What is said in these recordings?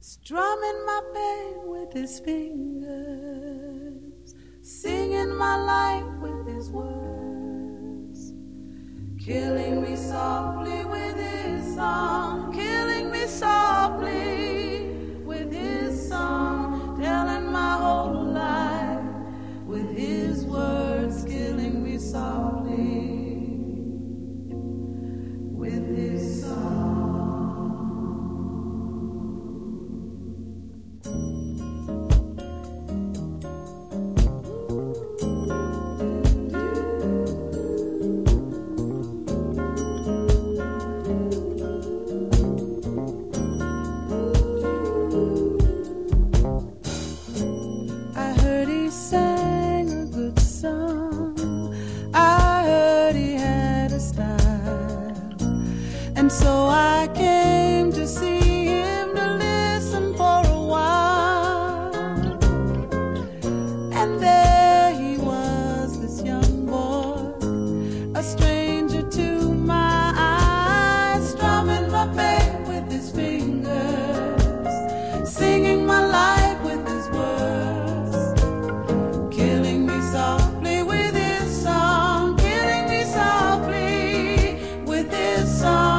strumming my pain with his fingers, singing my life with his words, killing me softly with his song, killing me softly with his song, telling my whole life with his words, killing me softly with his song. And so I came to see him, to listen for a while. And there he was, this young boy, a stranger to my eyes, strumming my pain with his fingers, singing my life with his words, killing me softly with his song, killing me softly with his song.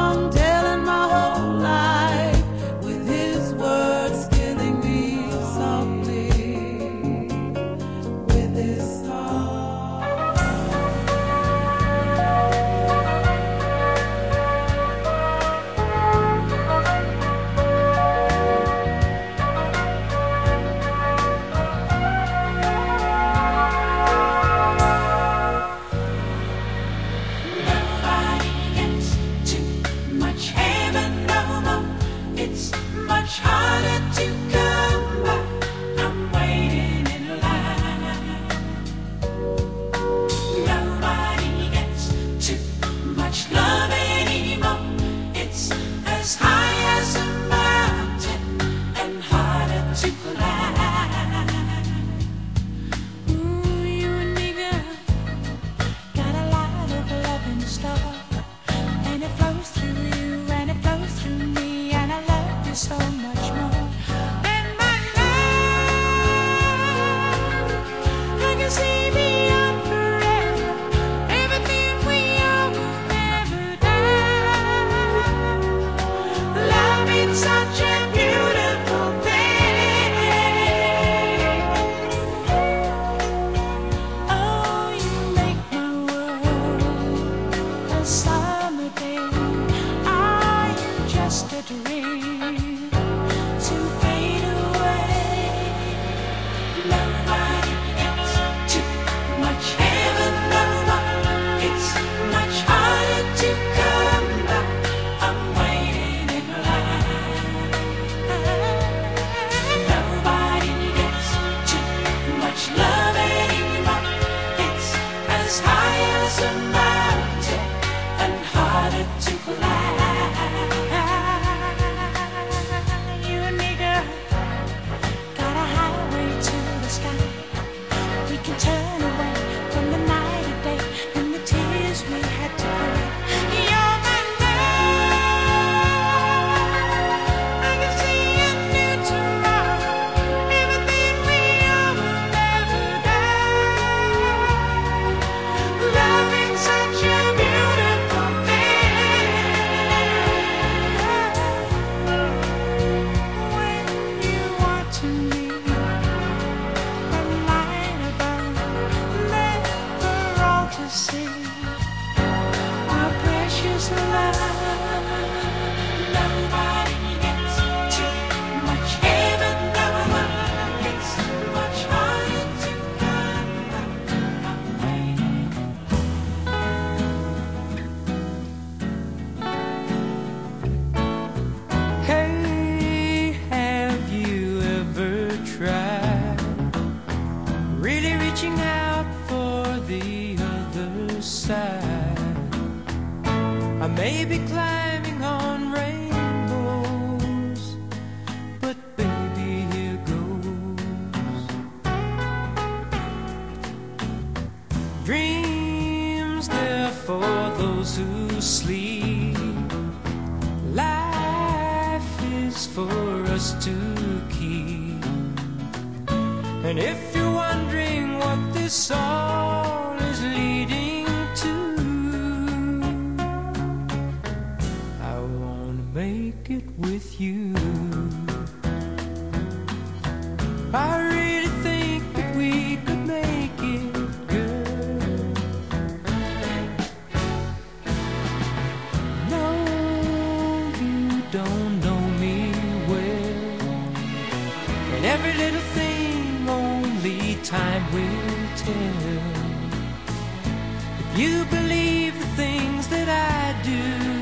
It's much harder to come by. I'm waiting in line. Nobody gets too much love anymore. It's as high as a mountain and harder to climb. Ooh, you and me, girl, got a lot of love in store, and it flows through you and it flows through me. So much more. to keep. And if you're wondering what this all is leading to, I wanna make it with you. I really think that we could make it, girl. No, you don't know me well, and every little thing only time will tell. If you believe the things that I do,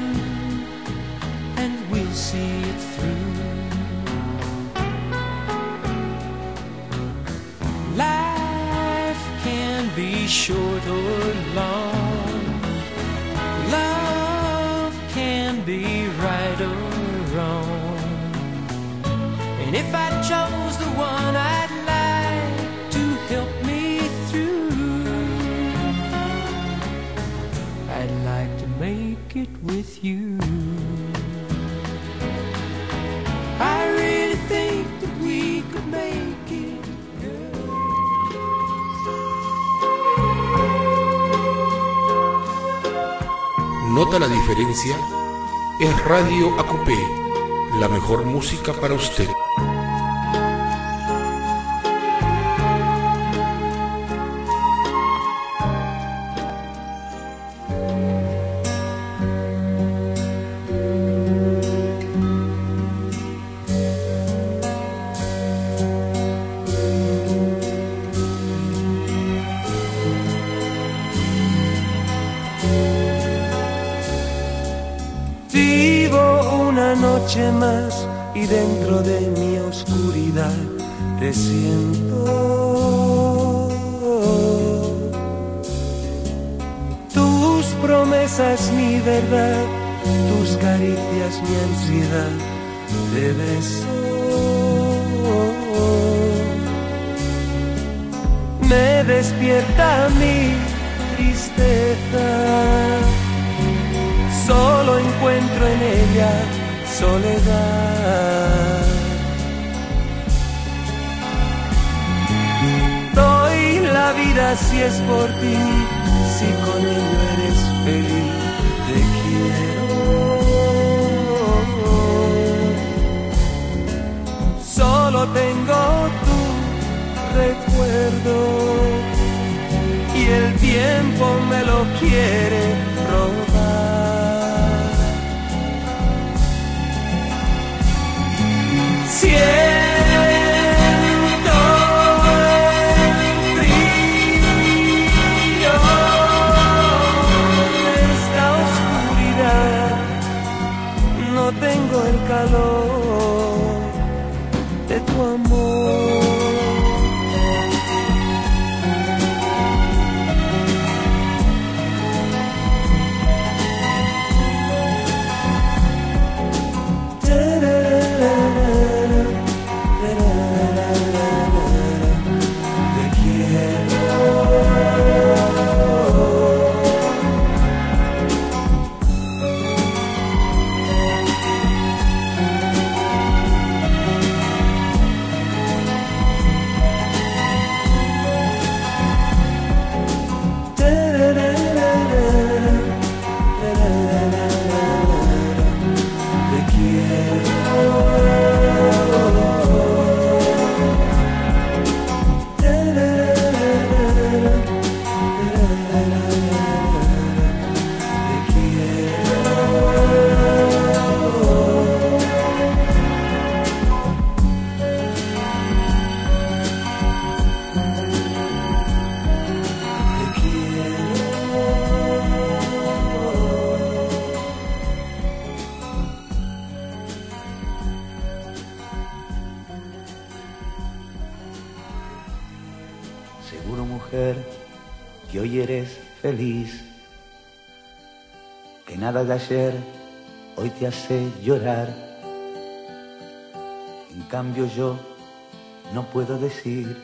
and we'll see it through. Life can be short or long. Love can be right or wrong. And if I chose the one I'd like to help me through, I'd like to make it with you. I really think that we could make it. ¿Nota la diferencia? Es Radio ACUPE, la mejor música para usted. Más y dentro de mi oscuridad te siento. Tus promesas mi verdad, tus caricias mi ansiedad, te beso. Me despierta mi tristeza, solo encuentro en ella soledad. Doy la vida si es por ti, si con ello eres feliz, te quiero. Solo tengo tu recuerdo y el tiempo me lo quiere robar. Siento el frío de esta oscuridad, no tengo el calor de tu amor. que hoy eres feliz, que nada de ayer hoy te hace llorar. En cambio yo no puedo decir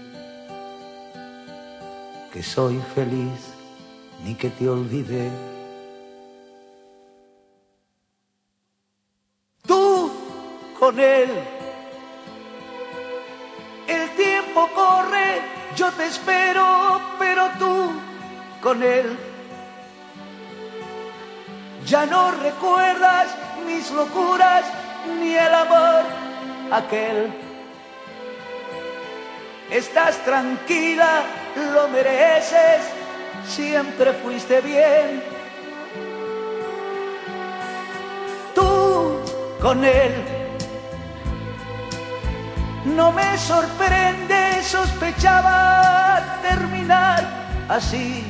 que soy feliz ni que te olvidé. Tú con él tiempo corre, yo te espero, pero tú con él ya no recuerdas mis locuras ni el amor aquel. Estás tranquila, lo mereces, siempre fuiste bien. Tú con él. No me sorprende, sospechaba terminar así.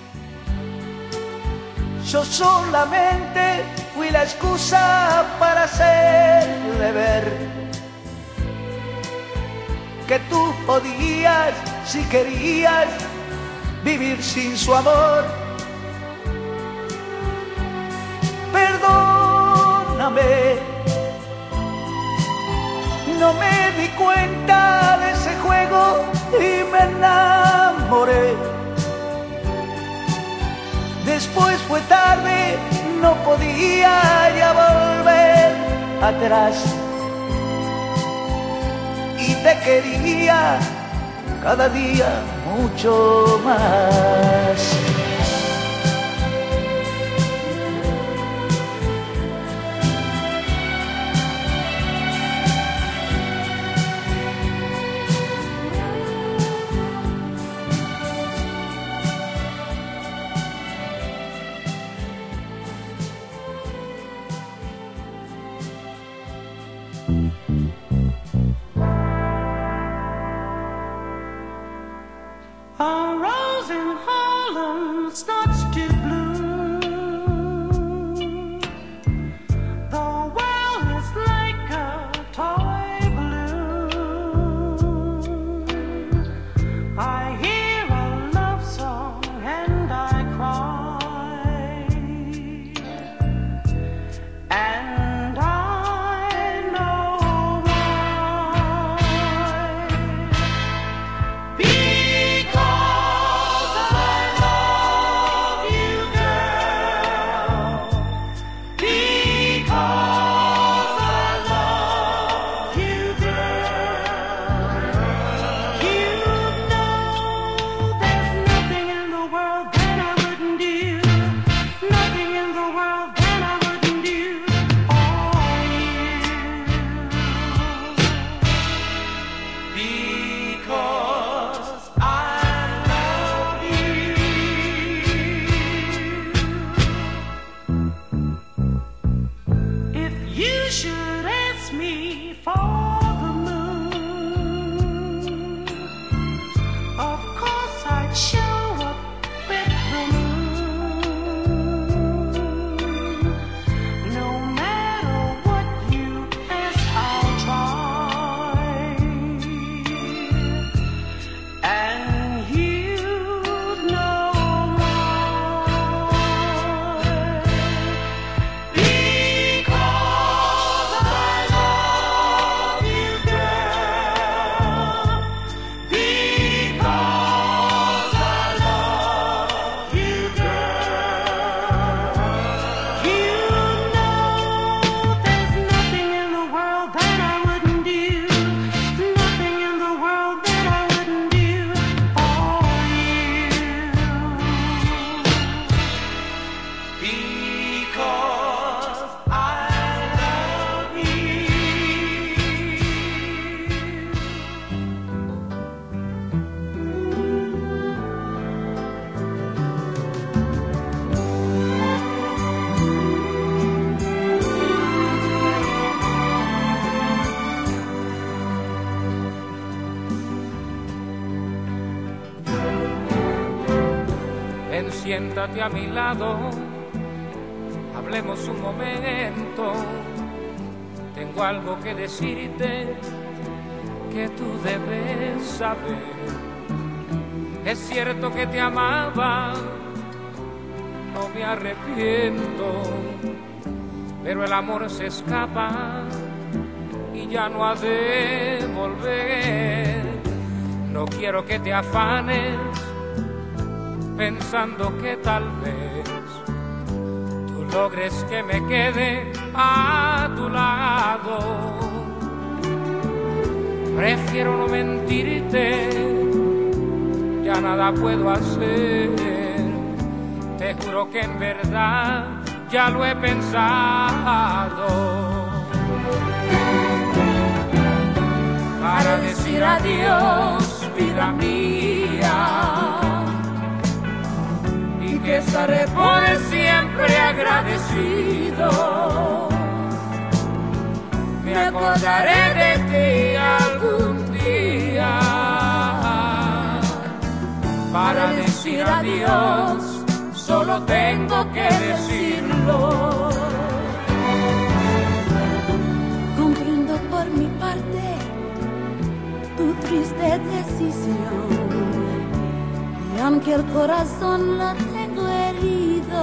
Yo solamente fui la excusa para hacerle ver que tú podías, si querías, vivir sin su amor. Perdóname, no me di cuenta de ese juego y me enamoré. Después fue tarde, no podía ya volver atrás. Y te quería cada día mucho más. A rose in Harlem starts to bloom. The world is like a toy balloon. I hear a love song and I cry. And I know why. Siéntate a mi lado, hablemos un momento. Tengo algo que decirte que tú debes saber. Es cierto que te amaba, no me arrepiento, pero el amor se escapa y ya no ha de volver. No quiero que te afanes pensando que tal vez tú logres que me quede a tu lado. prefiero no mentirte, ya nada puedo hacer. Te juro que en verdad ya lo he pensado. Para decir adiós, vida mía, y que estaré por siempre agradecido. Me acordaré de ti algún día. Para decir adiós, solo tengo que decirlo. Comprendo por mi parte tu triste decisión, y aunque el corazón lo tengo herido,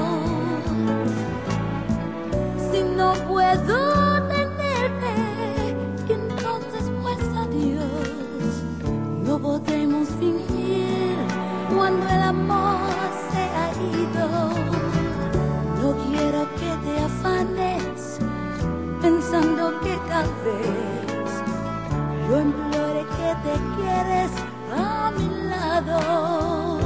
si no puedo tenerte, entonces pues adiós. No podemos fingir cuando el amor se ha ido. No quiero que te afanes pensando que tal vez yo implore que te quedes a mi lado.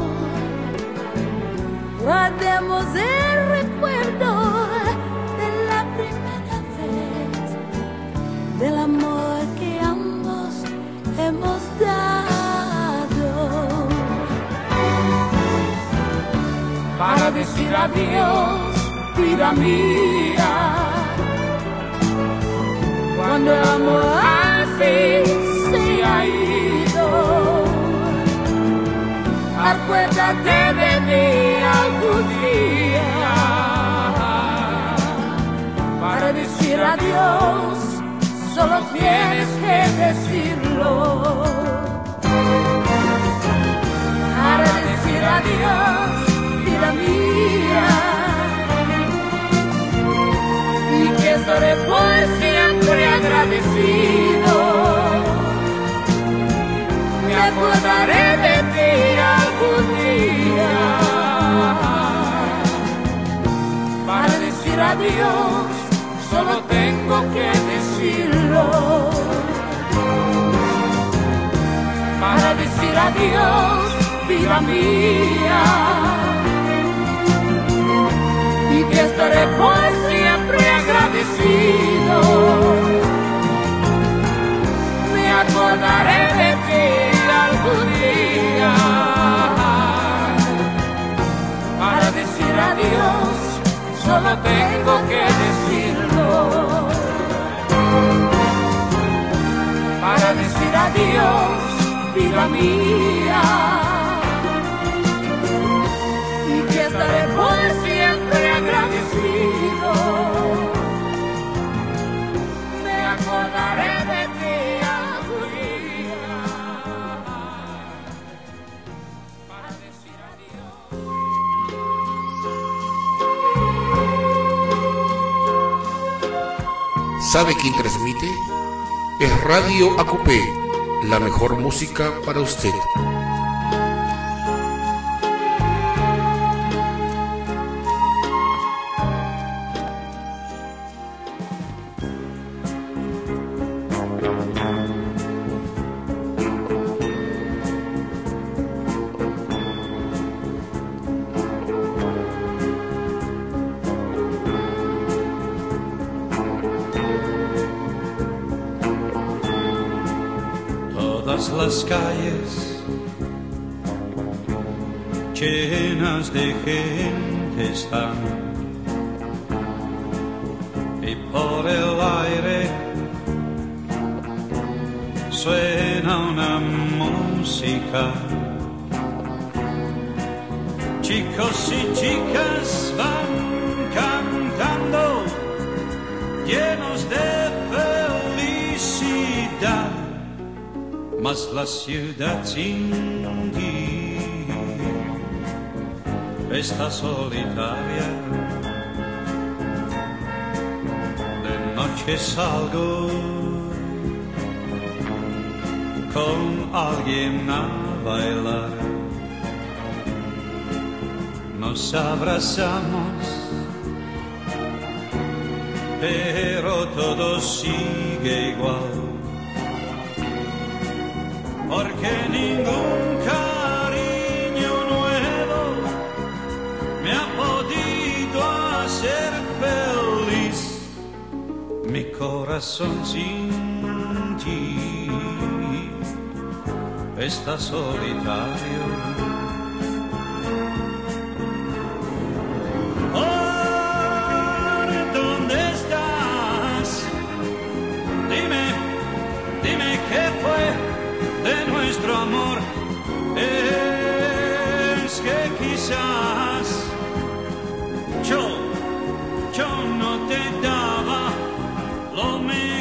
Guardemos el recuerdo de la primera vez, del amor que ambos hemos dado. Para decir adiós, vida mía, cuando el amor así se ha ido, acuérdate de mí algún día. Para decir adiós, solo tienes que decirlo. Para decir adiós, vida mía, y que estaré por siempre agradecido. Me acordaré de ti algún día. Para decir adiós, solo tengo que decirlo. Para decir adiós, vida mía, y que estaré por siempre agradecido. Me acordaré de ti algún día. Para decir adiós, solo tengo que decirlo. Para decir adiós, vida mía, y que estaré por siempre agradecido. Me acordaré de ti algún día. Para decir adiós. ¿Sabe quién transmite? Es Radio Acupé, la mejor música para usted. Las calles llenas de gente están, y por el aire suena una música. Chicos y chicas van cantando llenos de felicidad. Mas la ciudad sin ti está solitaria. De noche salgo con alguien a bailar. Nos abrazamos, pero todo sigue igual. porque ningún cariño nuevo me ha podido hacer feliz. Mi corazón sin ti está solitario. ¿Dónde estás? Dime qué fue de nuestro amor. Es que quizás yo no te daba lo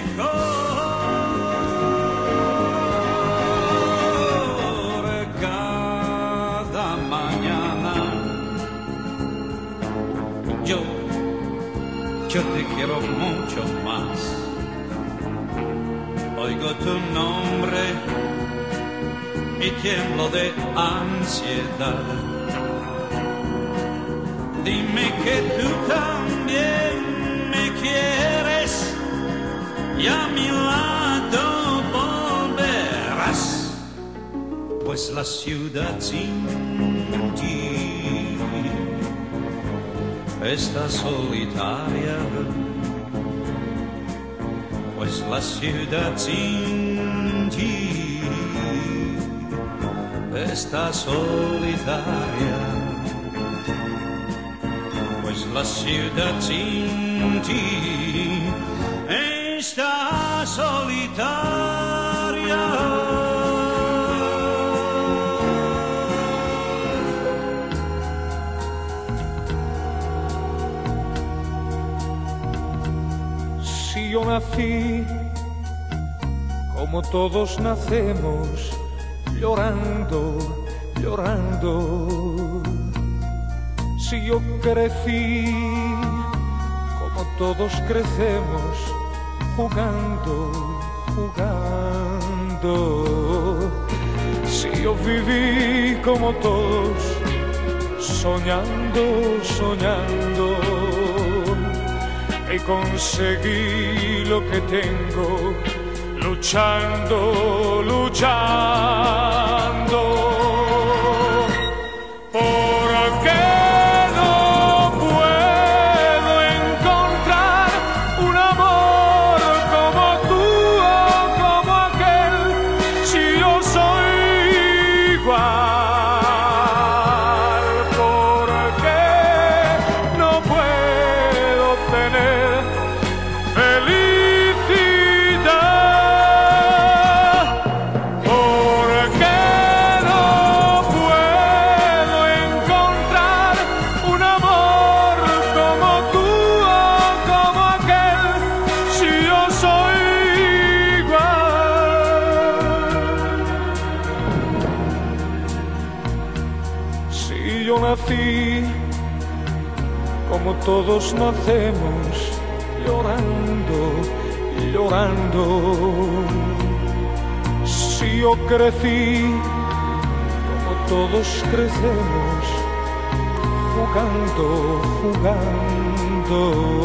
mejor. Cada mañana yo te quiero mucho más. Oigo tu nombre y tiemblo de ansiedad. Dime que tú también me quieres y a mi lado volverás, pues la ciudad sin ti está solitaria. Pues la ciudad sin ti está solitaria. Pues la ciudad sin ti está solitaria. Si yo nací como todos nacemos, llorando, llorando. Si yo crecí como todos crecemos, jugando, jugando. Si yo viví como todos, soñando, soñando. Y conseguí lo que tengo, luchando, luchando. ¿Por qué no puedo encontrar un amor como tú o como aquel? Si yo soy igual, ¿por qué no puedo tener felicidad? ¿Por qué no puedo encontrar un amor como tú o como aquel? Si yo soy igual. Si yo nací como todos nacemos, llorando, llorando. Si yo crecí como todos crecemos, jugando, jugando.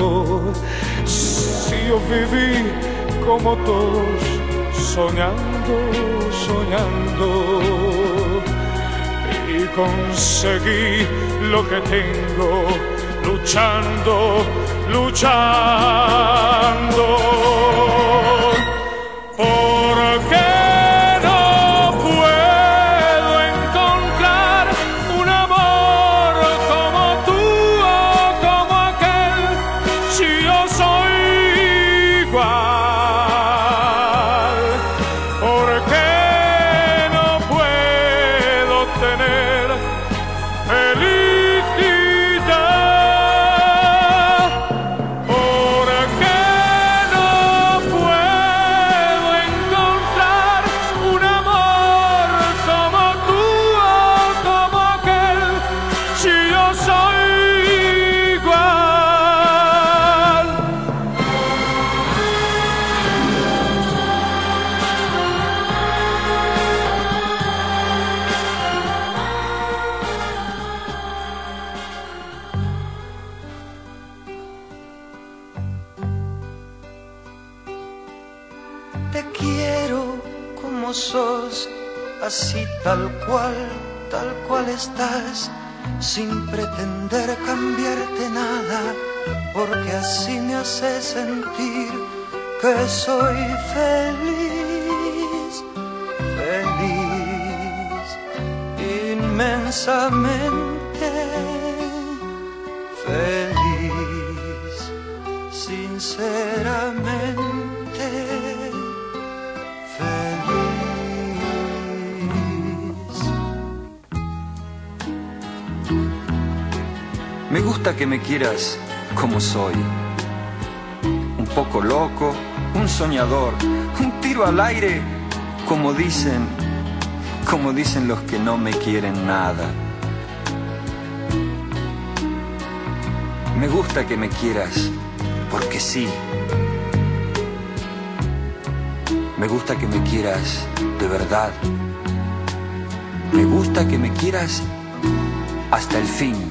Si yo viví como todos, soñando, soñando. Y conseguí lo que tengo, luchando, luchando. ¿Por qué no puedo encontrar un amor como tú o como aquel? Si yo soy igual, ¿por qué no puedo tener felicidad? ¿Por qué no puedo encontrar un amor como tú o como aquel? Si yo soy igual. Te quiero como sos, así tal cual estás, sin pretender cambiarte nada, porque así me hace sentir que soy feliz, feliz, inmensamente feliz, sinceramente feliz. Me gusta que me quieras como soy, un poco loco, un soñador, un tiro al aire, como dicen los que no me quieren nada. Me gusta que me quieras porque sí. Me gusta que me quieras de verdad. Me gusta que me quieras hasta el fin.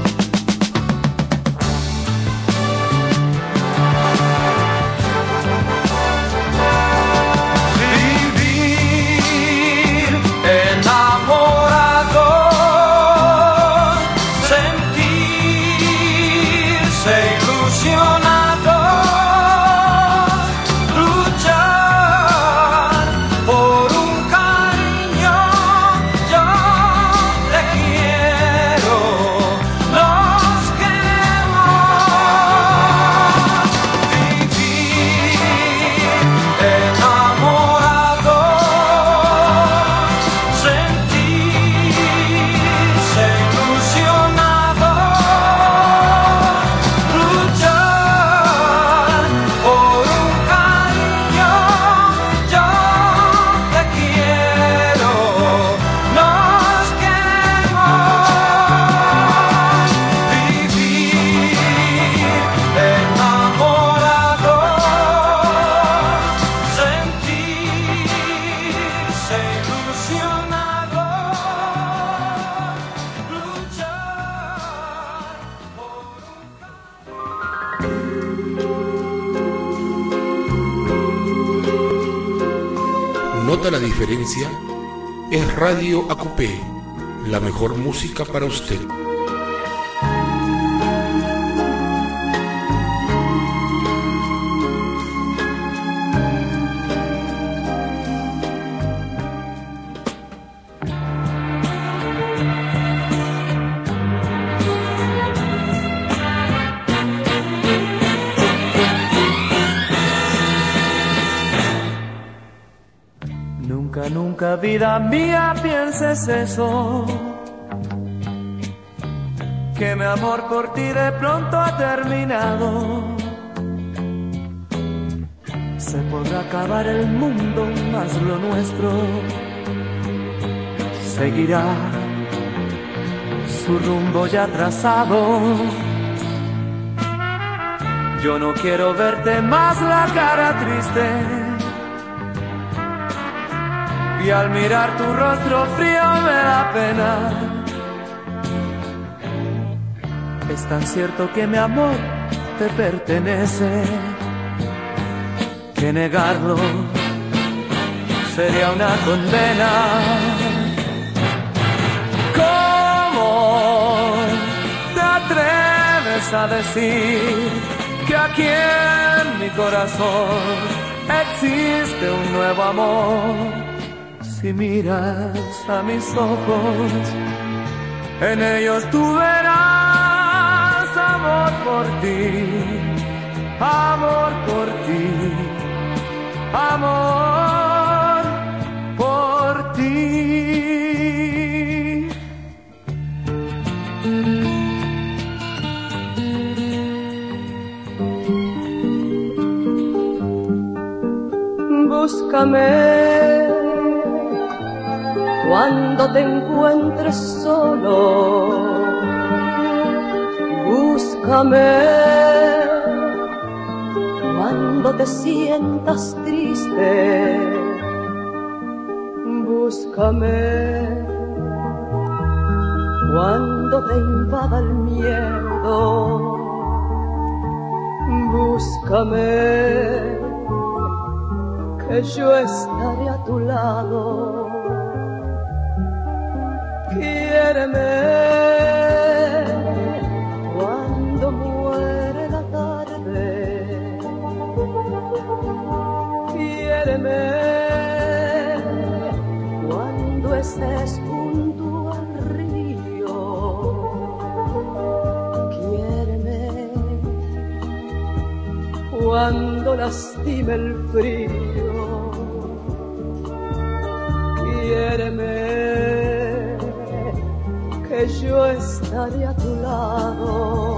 ¿Nota la diferencia? Es Radio ACUPE, la mejor música para usted. Nunca, vida mía, pienses eso, que mi amor por ti de pronto ha terminado. Se podrá acabar el mundo, mas lo nuestro seguirá su rumbo ya trazado. Yo no quiero verte más la cara triste, y al mirar tu rostro frío me da pena. Es tan cierto que mi amor te pertenece, que negarlo sería una condena. ¿Cómo te atreves a decir que aquí en mi corazón existe un nuevo amor? Si miras a mis ojos, en ellos tú verás amor por ti, amor por ti, amor por ti. Búscame cuando te encuentres solo, búscame cuando te sientas triste, búscame cuando te invada el miedo, búscame, que yo estaré a tu lado. Quiéreme cuando muere la tarde, quiéreme cuando estés junto al río, quiéreme cuando lastime el frío, quiéreme que yo estaré a tu lado.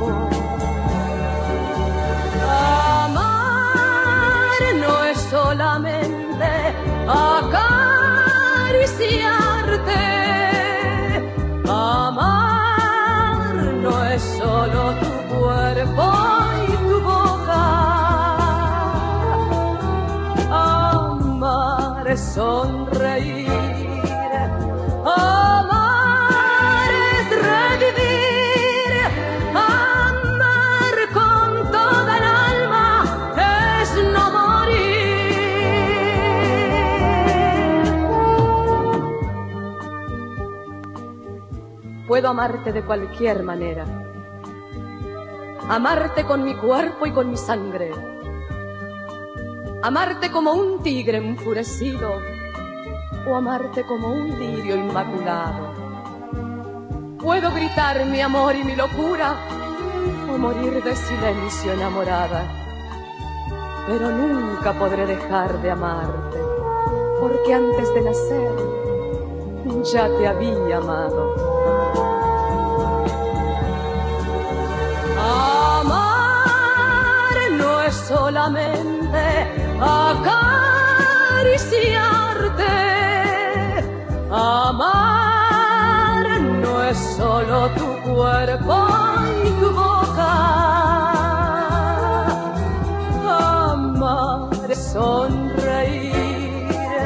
Amar no es solamente acariciarte, amar no es solo tu cuerpo y tu boca, amar es sonreír, amar es revivir, amar con toda el alma es no morir. Puedo amarte de cualquier manera, amarte con mi cuerpo y con mi sangre, amarte como un tigre enfurecido o amarte como un lirio inmaculado. Puedo gritar mi amor y mi locura o morir de silencio enamorada, pero nunca podré dejar de amarte, porque antes de nacer ya te había amado. Amar no es solamente acariciarte, amar no es solo tu cuerpo y tu boca, amar es sonreír,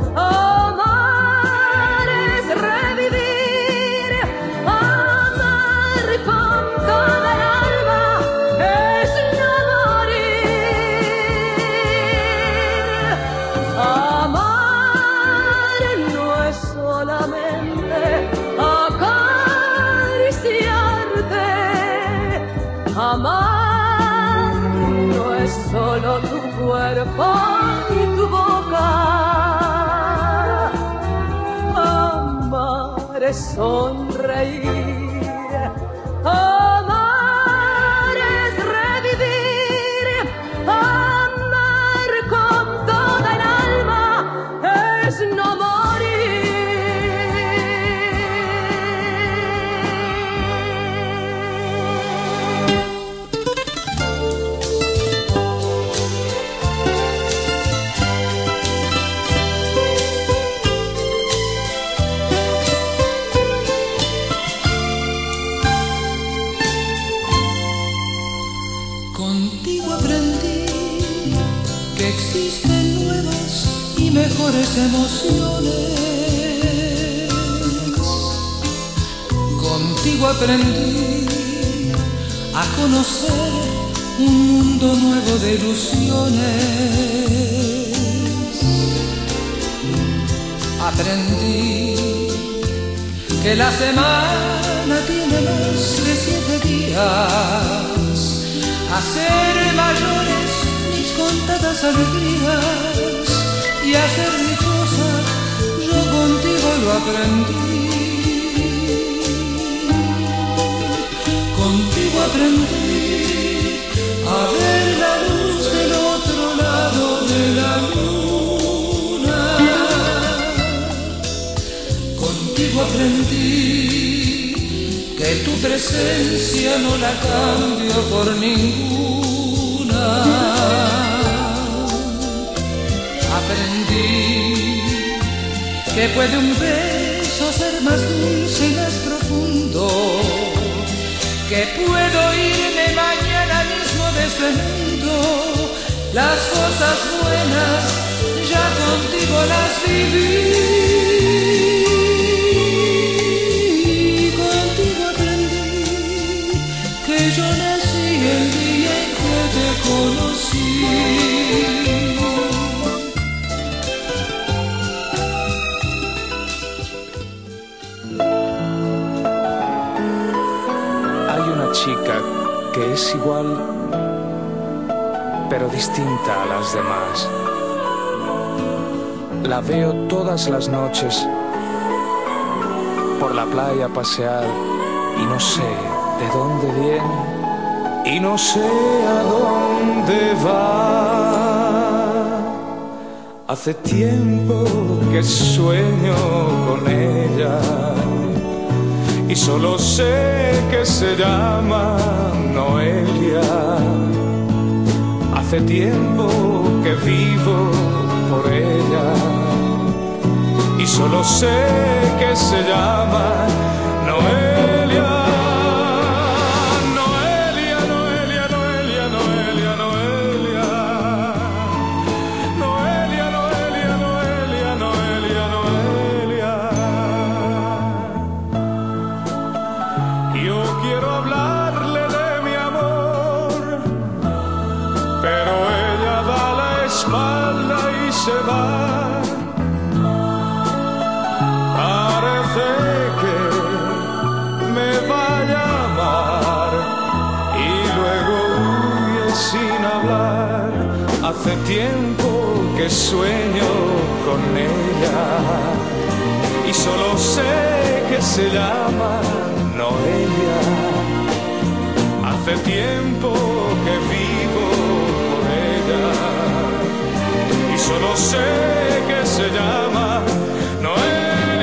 amar es revivir, amar con toda el alma es no morir. Amar no es solamente acariciarte, amar no es solo tu cuerpo y tu boca, amar es sonreír, amar es revivir, amar con toda el alma es no mejores emociones. Contigo aprendí a conocer un mundo nuevo de ilusiones. Aprendí que la semana tiene más de 7 días, a ser mayores mis contadas alegrías y a ser dichosa, yo contigo lo aprendí. Contigo aprendí a ver la luz del otro lado de la luna. Contigo aprendí que tu presencia no la cambio por ninguna. Aprendí que puede un beso ser más dulce y más profundo, que puedo irme mañana mismo de este mundo. Las cosas buenas ya contigo las viví. Contigo aprendí que yo nací el día en que te conocí. que es igual, pero distinta a las demás. La veo todas las noches por la playa pasear y no sé de dónde viene y no sé a dónde va. Hace tiempo que sueño con ella y solo sé que se llama Noelia. Hace tiempo que vivo por ella y solo sé que se llama Noelia. Noelia, Noelia, Noelia, Noelia, Noelia. Noelia, Noelia, Noelia, Noelia, Noelia. Yo quiero hablarle de mi amor, pero ella da la espalda y se va. Parece que me vaya a amar y luego huye sin hablar. Hace tiempo que sueño con ella y solo sé que se llama Noelia. Hace tiempo que vivo por ella y solo sé que se llama Noelia.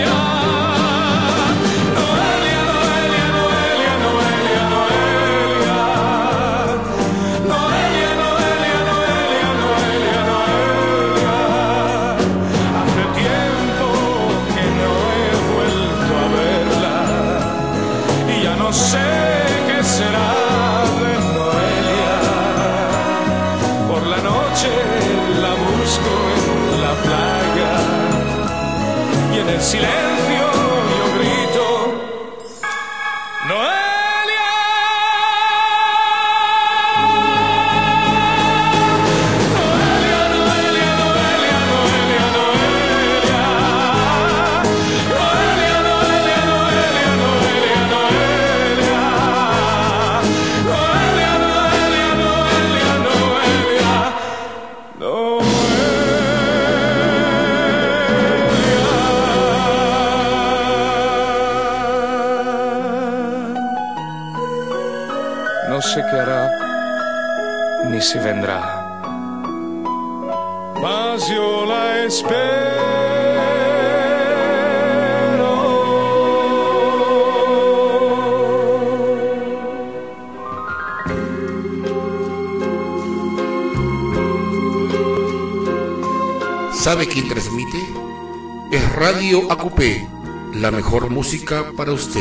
No sé qué será de Noelia. Por la noche la busco en la playa y en el silencio yo grito Noelia. No sé qué hará, ni si vendrá, mas yo la espero. ¿Sabe quién transmite? Es Radio Acupé, la mejor música para usted.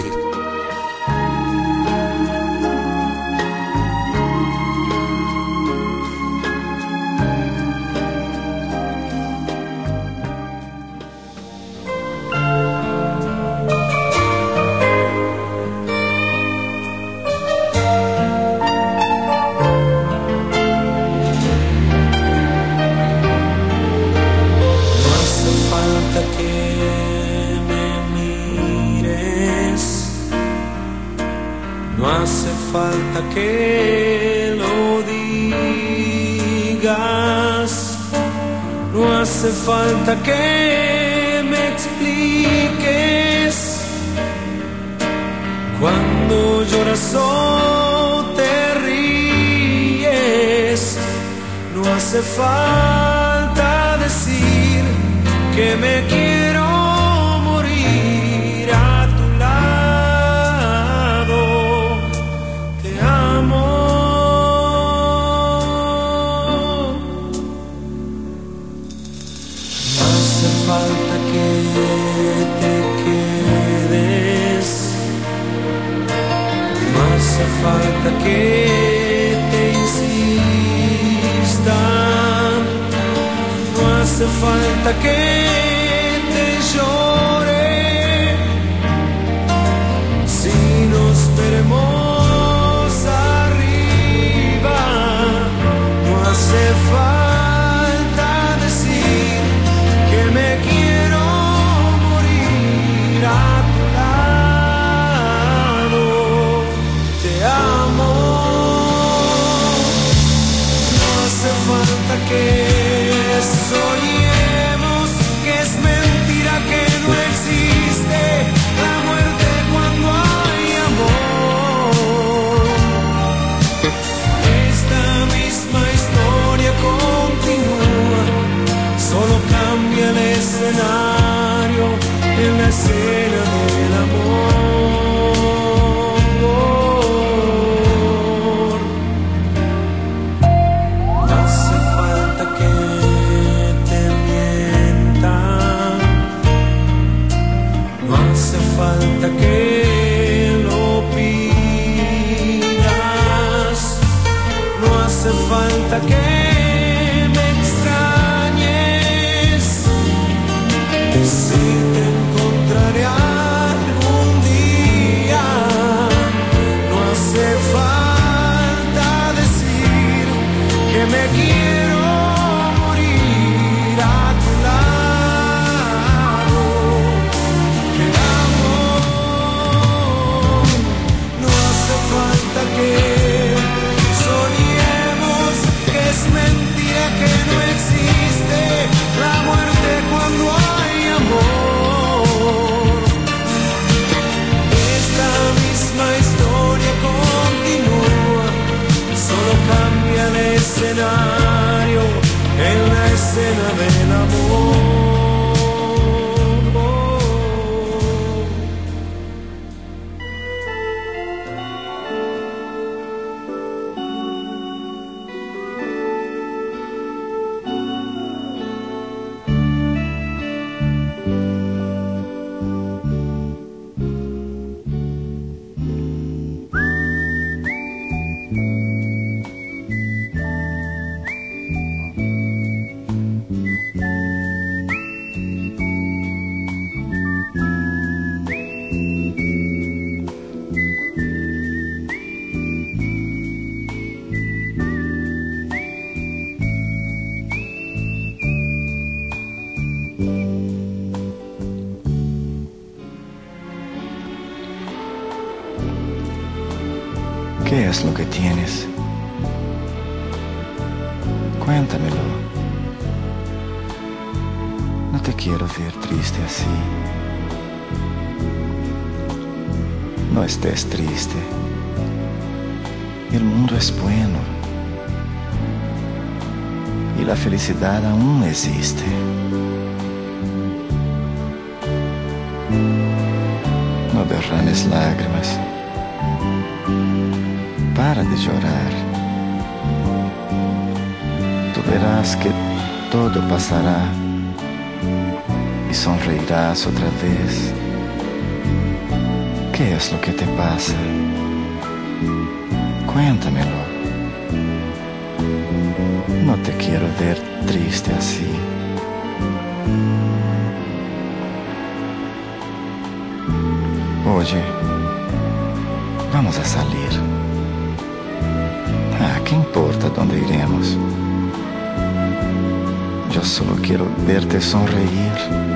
Que lo digas, no hace falta que me expliques. Cuando lloras o te ríes, no hace falta decir que me quiero morir a tu lado. Te amo. No hace falta que te quedes. No hace falta que te insistan. No hace falta que te llore. Si nos veremos arriba, no hace falta decir que me quiero morir a tu lado. Te amo. en la escena del amor. No hace falta que te mientan, no hace falta que lo pidas, no hace falta que me extrañes. Si te encontraré algún día, no hace falta decir que me quiero morir a tu lado. Te amo. No hace falta que soñemos que es mentira, que no existe la muerte cuando hay amor. Esta misma historia continúa, solo cambia el escenario en la escena del amor. ¿Qué es lo que tienes? Cuéntamelo. No te quiero ver triste así. No estés triste. El mundo es bueno. Y la felicidad aún existe. No derrames lágrimas. Para de llorar. Tú verás que todo pasará y sonreirás otra vez. ¿Qué es lo que te pasa? Cuéntamelo. No te quiero ver triste así. Oye, vamos a salir. ¿Qué importa dónde iremos? Yo solo quiero verte sonreír.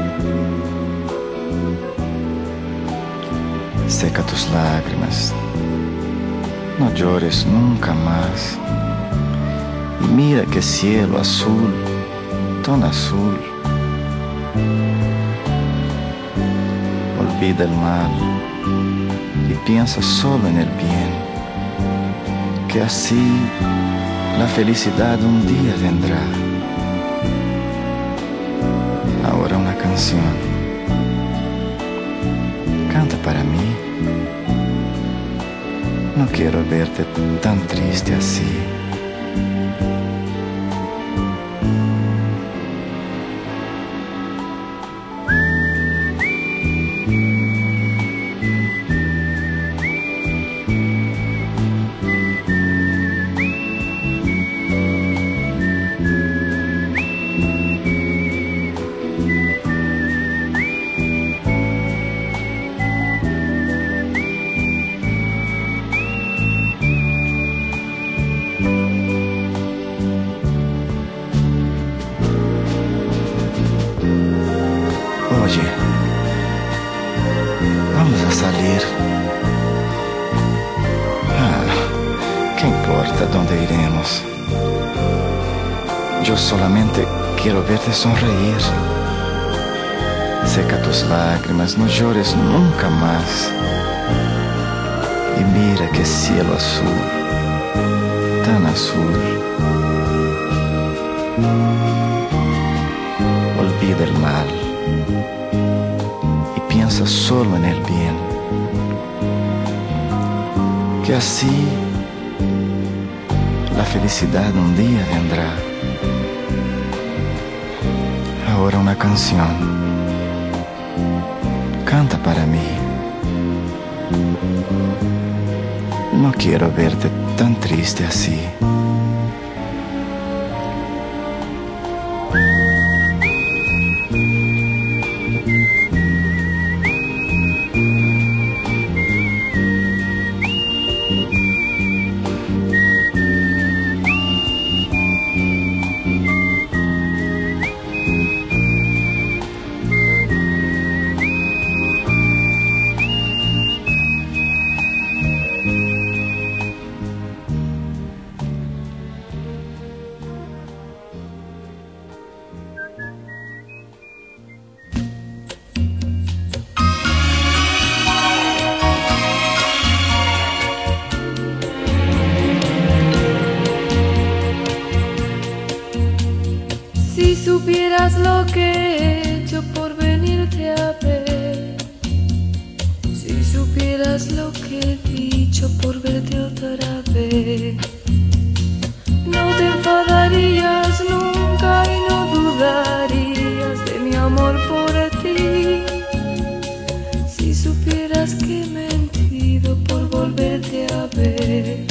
Seca tus lágrimas. No llores nunca más. Y mira qué cielo azul, tan azul. Olvida el mal y piensa solo en el bien. Que así la felicidad un día vendrá. Ahora una canción. Canta para mí. No quiero verte tan triste así. Oye, vamos a salir. ¿Qué importa dónde iremos? Yo solamente quiero verte sonreír. Seca tus lágrimas, no llores nunca más. Y mira qué cielo azul, tan azul. Olvida el mal y piensa solo en el bien, que así la felicidad un día vendrá. Ahora una canción, canta para mí. No quiero verte tan triste así. Supieras lo que he hecho por venirte a ver, si supieras lo que he dicho por verte otra vez, no te enfadarías nunca y no dudarías de mi amor por ti. Si supieras que he mentido por volverte a ver,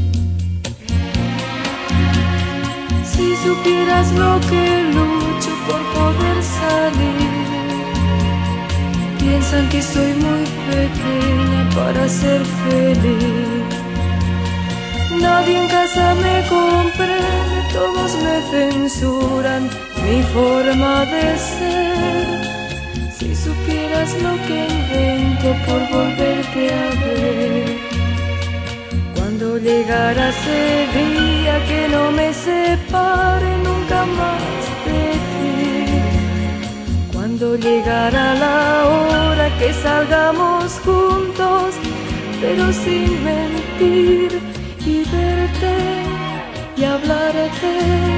si supieras lo que lucho por poder salir, piensan que soy muy pequeña para ser feliz. Nadie en casa me comprende, todos me censuran mi forma de ser. Si supieras lo que invento por volverte a ver, cuando llegara ese día que no me separe nunca más de ti, cuando llegara la hora que salgamos juntos, pero sin mentir, y verte y hablarte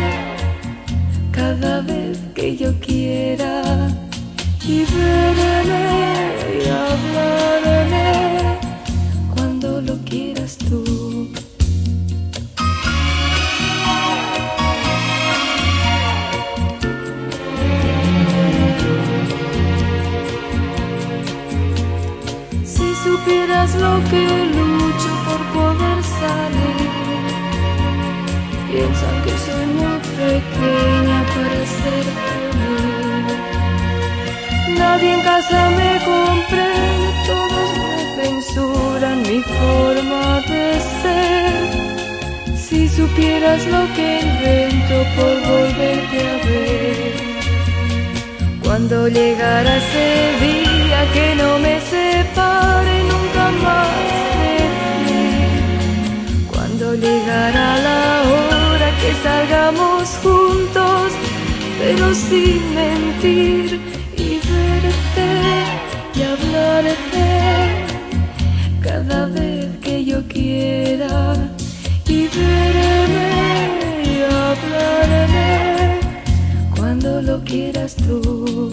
cada vez que yo quiera, y verme y hablarme cuando lo quieras tú. Si supieras lo que lucho por poder salir, piensan que soy muy pequeña para ser feliz. Nadie en casa me comprende, todos me censuran mi forma de ser. Si supieras lo que invento por volverte a ver, cuando llegara ese día que no me separe nunca más de ti, cuando llegara la hora que salgamos juntos, pero sin mentir, y verte y hablarte cada vez que yo quiera, y verme y hablarme cuando lo quieras tú.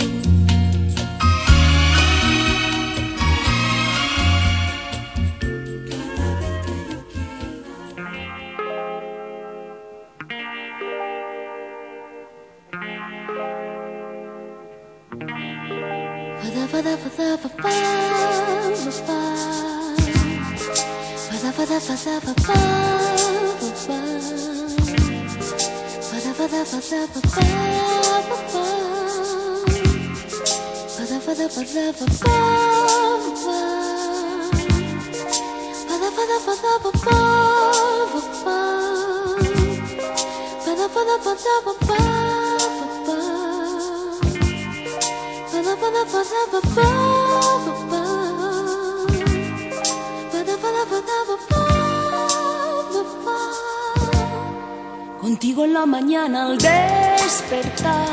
Contigo en la mañana al despertar,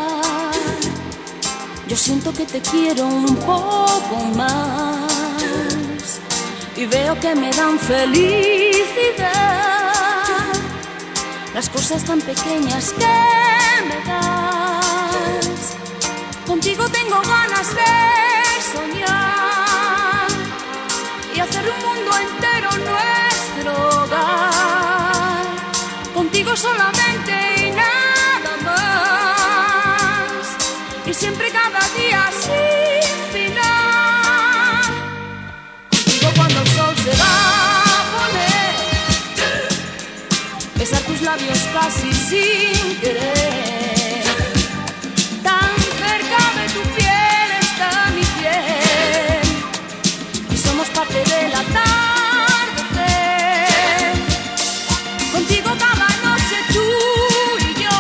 yo siento que te quiero un poco más y veo que me dan felicidad las cosas tan pequeñas que me das. Contigo tengo ganas de soñar casi sin querer. Tan cerca de tu piel está mi piel y somos parte de la atardecer. Contigo cada noche tú y yo,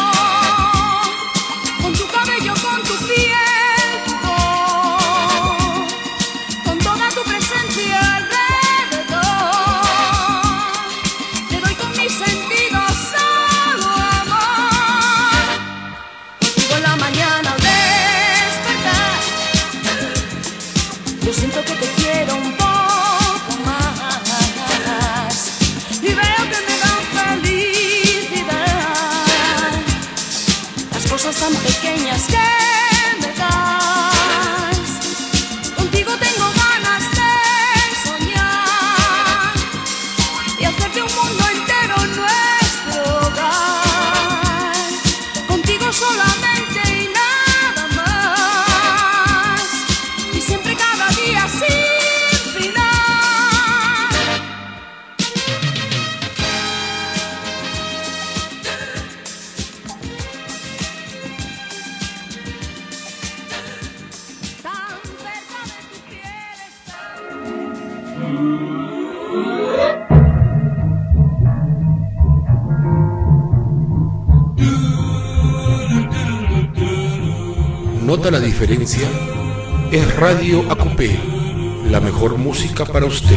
con tu cabello, con tu piel, tu voz, con toda tu presencia alrededor. Te doy con mis sentidos solo amor. Contigo en la mañana al despertar, yo siento que te quiero un poco más y veo que me dan felicidad las cosas tan pequeñas que me das. Contigo tengo ganas de soñar y hacer de un mundo entero nuestro hogar. Contigo solamente y nada más, y siempre cada día sin final. Tan cerca de tu piel está. ¿Nota la diferencia? Es Radio Acupé, la mejor música para usted.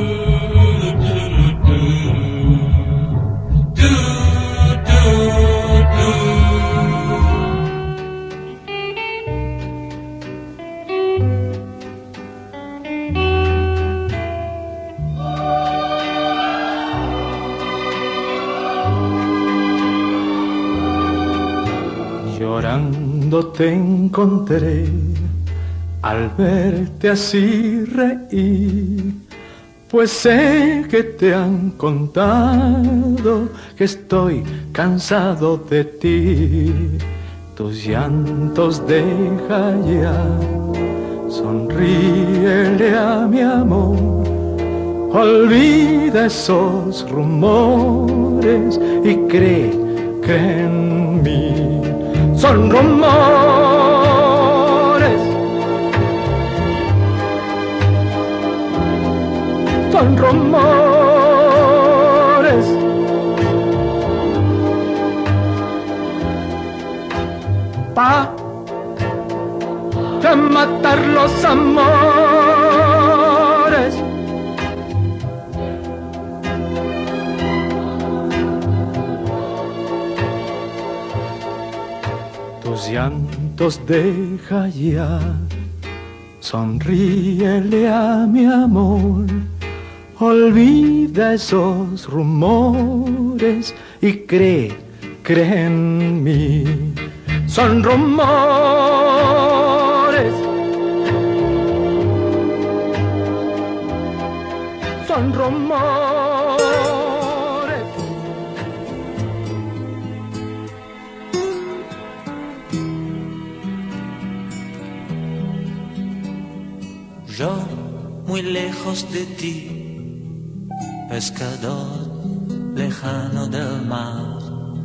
Llorando te encontré al verte así reír, pues sé que te han contado que estoy cansado de ti. Tus llantos deja ya, sonríele a mi amor, olvida esos rumores y cree en mí. Son rumores, son rumores, pa' matar los amores. Tus llantos deja ya, sonríele a mi amor, olvida esos rumores y cree en mí. Son rumores, son rumores. Yo muy lejos de ti, pescador lejano del mar.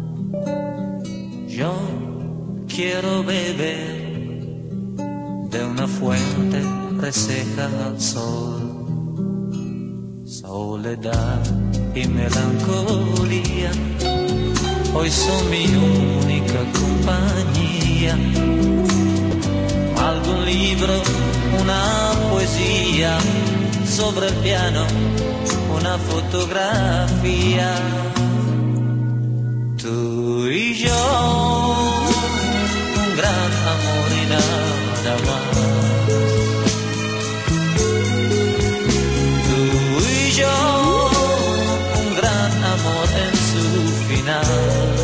Yo quiero beber de una fuente reseca al sol. Soledad y melancolía hoy son mi única compañía. Algún libro, una poesía, sobre el piano una fotografía. Tú y yo, un gran amor y nada más. Tú y yo, un gran amor en su final.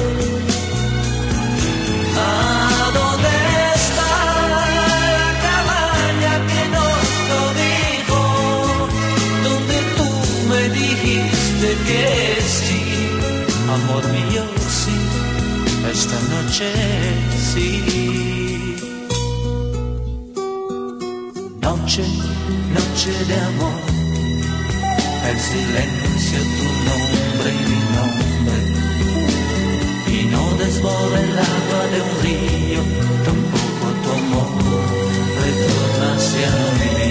¿A dónde está la cabaña que nos lo dijo? Donde tú me dijiste que sí, amor mío, sí, esta noche sí. Noche, noche de amor, el silencio, tu nombre y mi nombre. mismo del agua de un río, tampoco tu amor retorna hacia mí.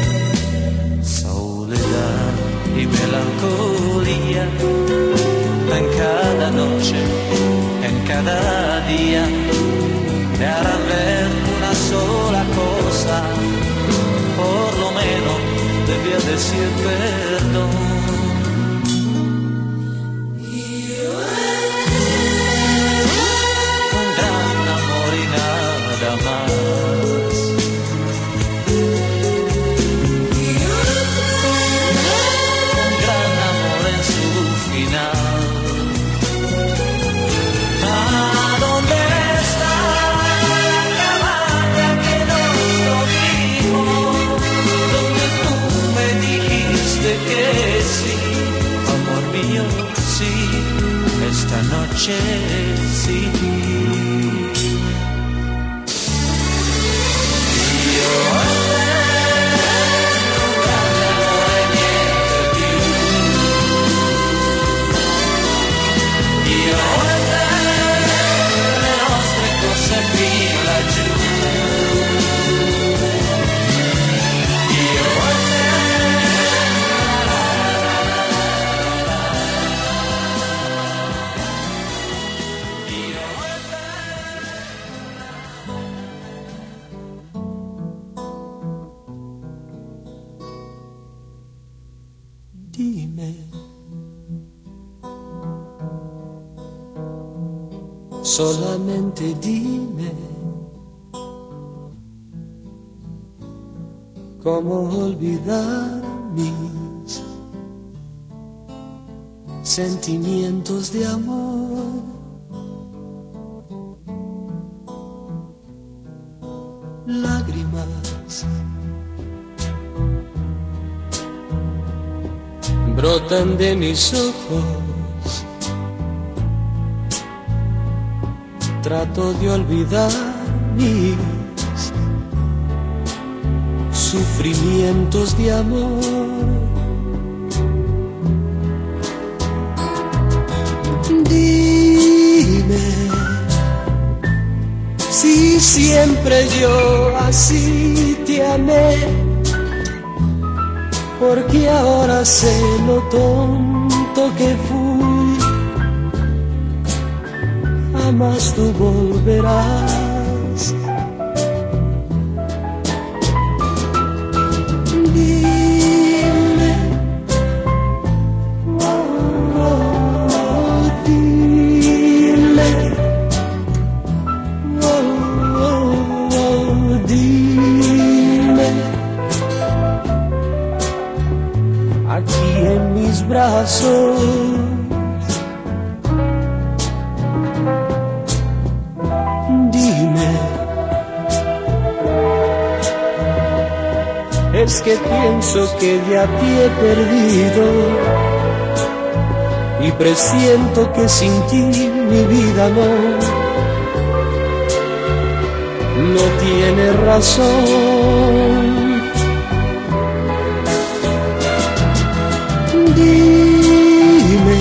Soledad y melancolía en cada noche, en cada día, te harán ver una sola cosa, por lo menos debía decir perdón. Un gran amor y nada más. Un gran amor en su final. ¿A dónde está la cabaña que nos dimos? Donde tú me dijiste que sí, amor mío, sí, esta noche sí. Dime, solamente dime, cómo olvidar mis sentimientos de amor. Lágrimas brotan de mis ojos, trato de olvidar mis sufrimientos de amor. Dime si siempre yo así te amé, porque ahora sé lo tonto que fui. Jamás tú volverás. Dime, oh, oh, dime, oh, oh, oh, dime. Aquí en mis brazos dime, es que pienso que ya te he perdido y presiento que sin ti mi vida no tiene razón. Dime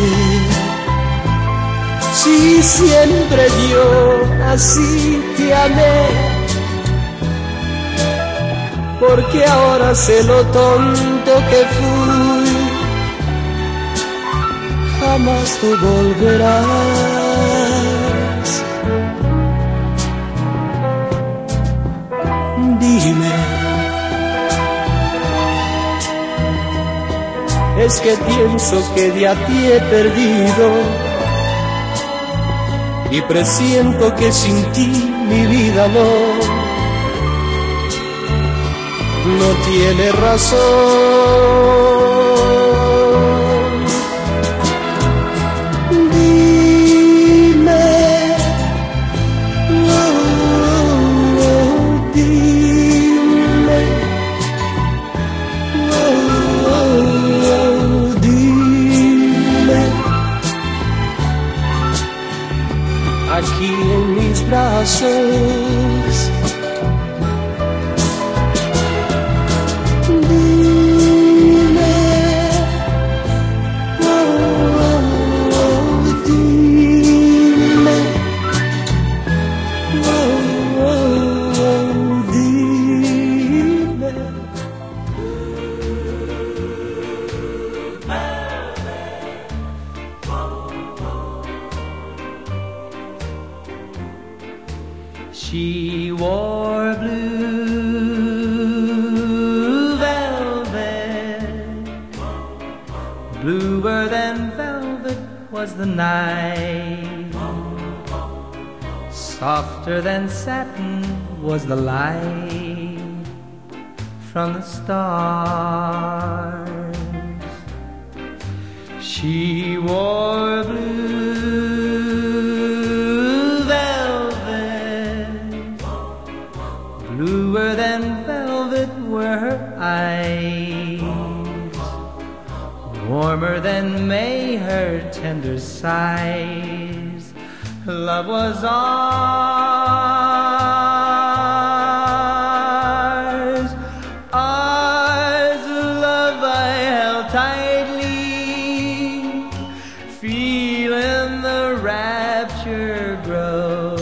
si siempre yo así te amé, porque ahora sé lo tonto que fui. Jamás tú volverás. Dime, es que pienso que ya te he perdido y presiento que sin ti mi vida no tiene razón. Dime, oh, oh, dime, oh, oh, dime. Aquí en mis brazos dime, oh, oh, dime, was the night, softer than satin was the light from the stars. She wore blue velvet, bluer than velvet were her eyes, warmer than May her tender sighs. Love was ours, ours, love I held tightly, feeling the rapture grow,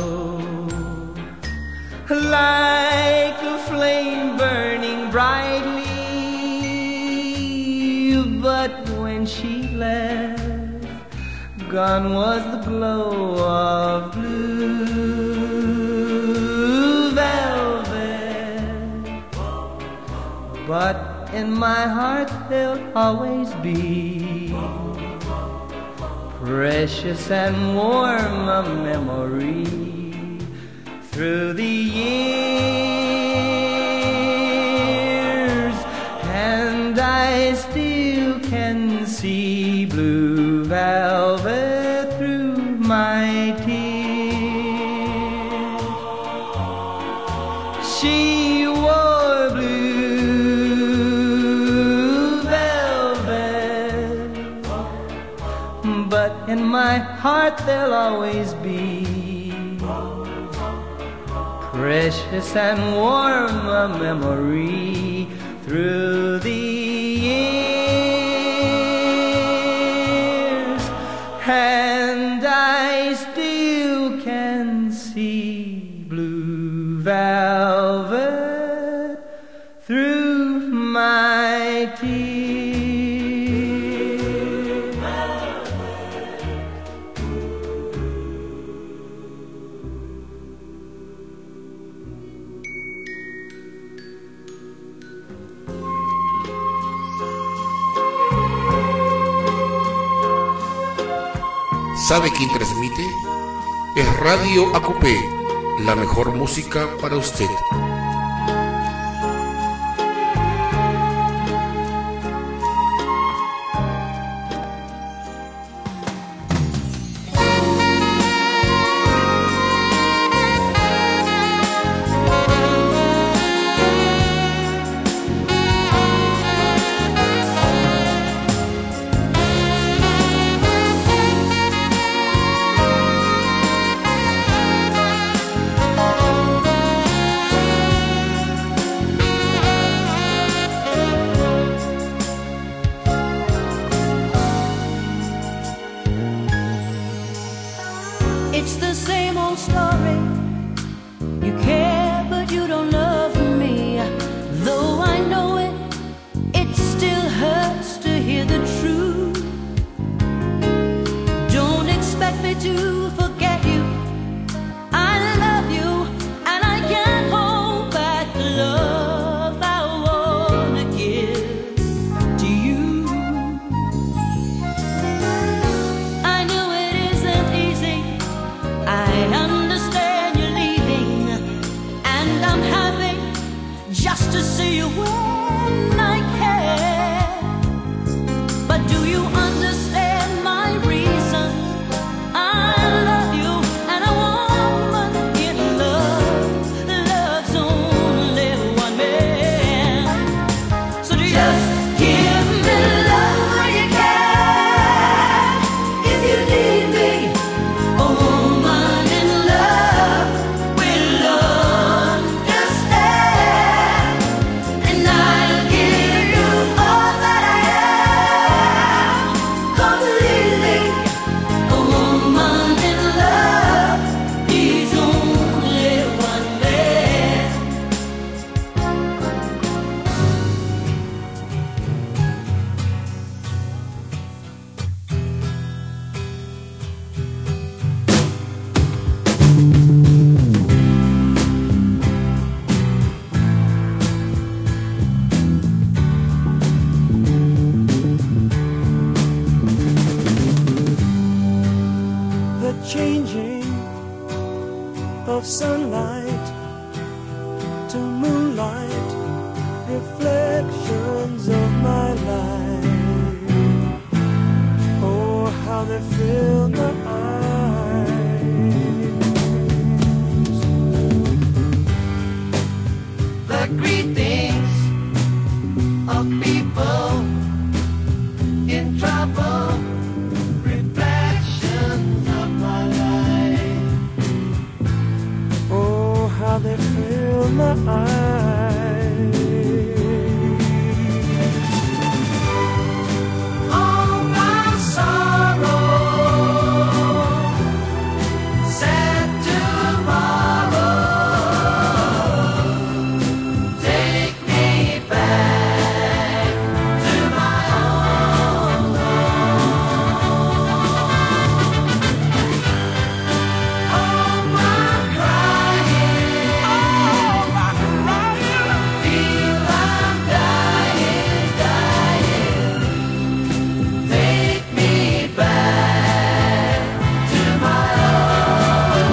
like a flame burning brightly. But when she left, gone was the glow of blue velvet. But in my heart there'll always be precious and warm a memory through the years, and I still can see blue velvet through my tears. She wore blue velvet, but in my heart there'll always be precious and warm a memory through the years, and I still can see blue velvet through my tears. ¿Sabe quién transmite? Es Radio Acupé, la mejor música para usted. It's the same old story. You care, but you don't love me. Though I know it, it still hurts to hear the truth. Don't expect me to forget you. I love you, and I can't hold back the love I want to give to you. I know it isn't easy. I understand you're leaving, and I'm happy just to see you when I can. But do you understand my reason? I love you, and a woman in love loves only one man. So just give me love when you can. If you need me, a woman in love will understand, and I'll give you all that I am. changing of sunlight to moonlight, reflections of my life. Oh, how they fill my eyes. The greetings of people in trouble, reflections of my life. Oh, how they fill my eyes. All my sorrow, sad tomorrow, take me back to my own home. All my crying, feel I'm dying, dying. Take me back to my own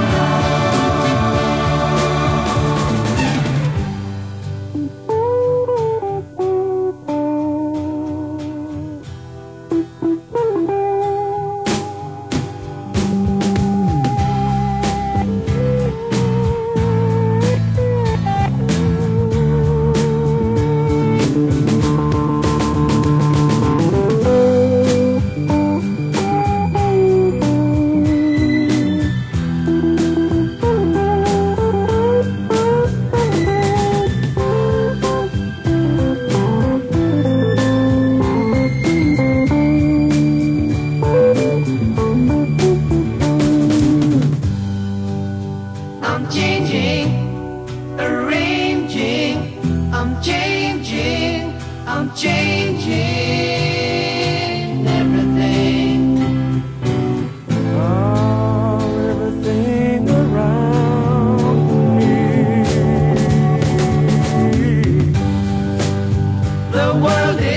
I'm changing, arranging, I'm changing, I'm changing everything. Oh, everything around me. The world is